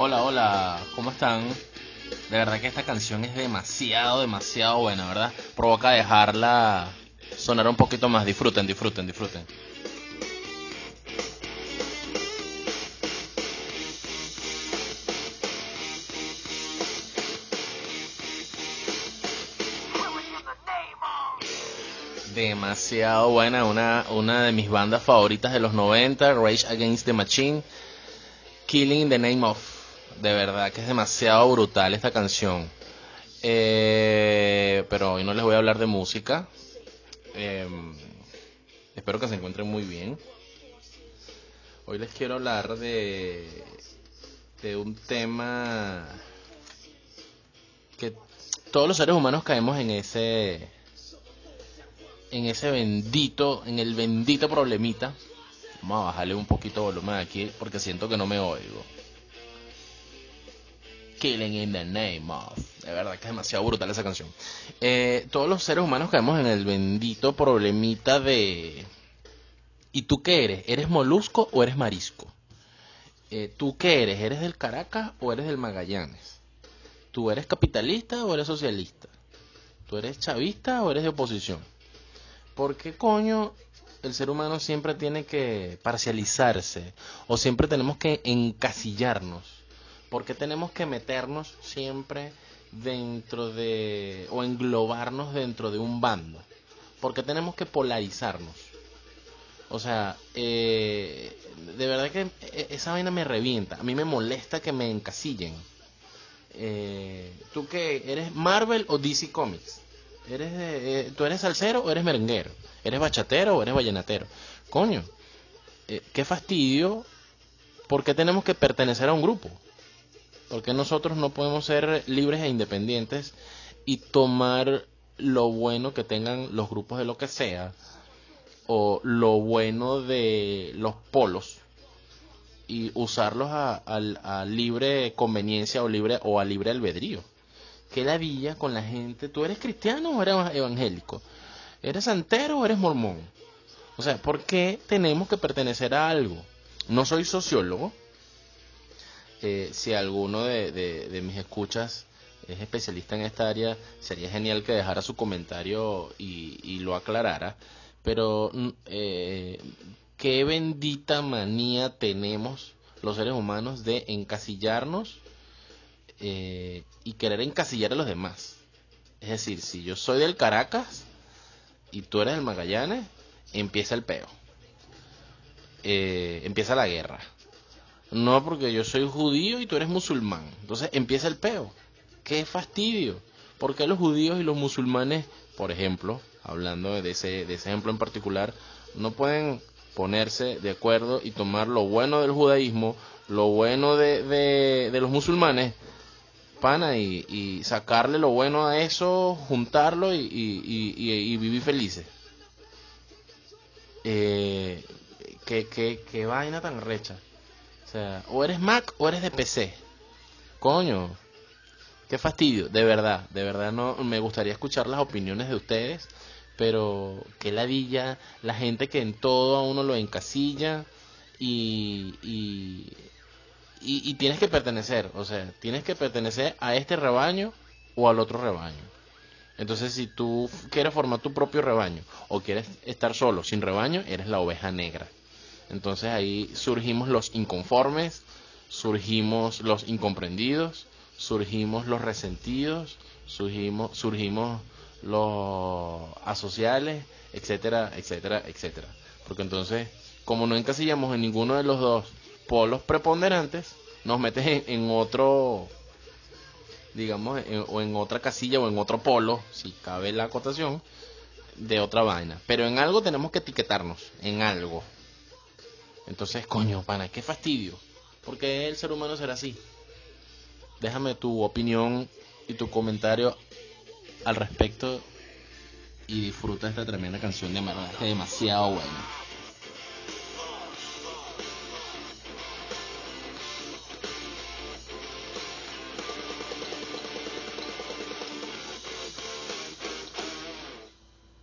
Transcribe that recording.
Hola, hola, ¿cómo están? De verdad que esta canción es demasiado buena, ¿verdad? Provoca dejarla sonar un poquito más. Disfruten, disfruten, disfruten. Demasiado buena, una de mis bandas favoritas de los 90, Rage Against the Machine, Killing in the Name of. De verdad que es demasiado brutal esta canción. Pero hoy no les voy a hablar de música. Eh, Espero que se encuentren muy bien. Hoy les quiero hablar de un tema que todos los seres humanos caemos en el bendito problemita. Vamos a bajarle un poquito de volumen aquí porque siento que no me oigo. Killing in the Name of. De verdad que es demasiado brutal esa canción. Todos los seres humanos caemos en el bendito problemita de... ¿Y tú qué eres? ¿Eres molusco o eres marisco? ¿Tú qué eres? ¿Eres del Caracas o eres del Magallanes? ¿Tú eres capitalista o eres socialista? ¿Tú eres chavista o eres de oposición? ¿Por qué coño el ser humano siempre tiene que parcializarse? ¿O siempre tenemos que encasillarnos? ¿Por qué tenemos que meternos siempre dentro de... o englobarnos dentro de un bando? ¿Por qué tenemos que polarizarnos? O sea, de verdad que esa vaina me revienta. A mí me molesta que me encasillen. ¿Tú qué? ¿Eres Marvel o DC Comics? ¿Tú eres salsero o eres merenguero? ¿Eres bachatero o eres vallenatero? Coño, qué fastidio. ¿Por qué tenemos que pertenecer a un grupo? ¿Por qué nosotros no podemos ser libres e independientes y tomar lo bueno que tengan los grupos de lo que sea o lo bueno de los polos y usarlos a libre conveniencia o a libre albedrío? ¿Qué ladilla con la gente? ¿Tú eres cristiano o eres evangélico? ¿Eres santero o eres mormón? O sea, ¿por qué tenemos que pertenecer a algo? No soy sociólogo. Si alguno de mis escuchas es especialista en esta área, sería genial que dejara su comentario y lo aclarara. Pero, qué bendita manía tenemos los seres humanos de encasillarnos y querer encasillar a los demás. Es decir, si yo soy del Caracas y tú eres del Magallanes, empieza el peo. Empieza la guerra. No porque yo soy judío y tú eres musulmán. Entonces empieza el peo. ¡Qué fastidio! ¿Por qué los judíos y los musulmanes, por ejemplo, hablando de ese ejemplo en particular, no pueden ponerse de acuerdo y tomar lo bueno del judaísmo, lo bueno de los musulmanes, pana, y sacarle lo bueno a eso, juntarlo y vivir felices? Eh, qué vaina tan recha. O sea, o eres Mac o eres de PC. Coño, qué fastidio. De verdad no me gustaría escuchar las opiniones de ustedes, pero qué ladilla la gente que en todo a uno lo encasilla y, y, y tienes que pertenecer, o sea, tienes que pertenecer a este rebaño o al otro rebaño. Entonces, si tú quieres formar tu propio rebaño o quieres estar solo, sin rebaño, eres la oveja negra. Entonces ahí surgimos los inconformes, surgimos los incomprendidos, surgimos los resentidos, surgimos los asociales, etcétera, etcétera, etcétera. Porque entonces, como no encasillamos en ninguno de los dos polos preponderantes, nos metes en otro, digamos, o en otra casilla o en otro polo, si cabe la acotación, de otra vaina. Pero en algo tenemos que etiquetarnos, en algo. Entonces, coño, pana, qué fastidio. ¿Por qué el ser humano será así? Déjame tu opinión y tu comentario al respecto y disfruta esta tremenda canción de verdad que es demasiado buena.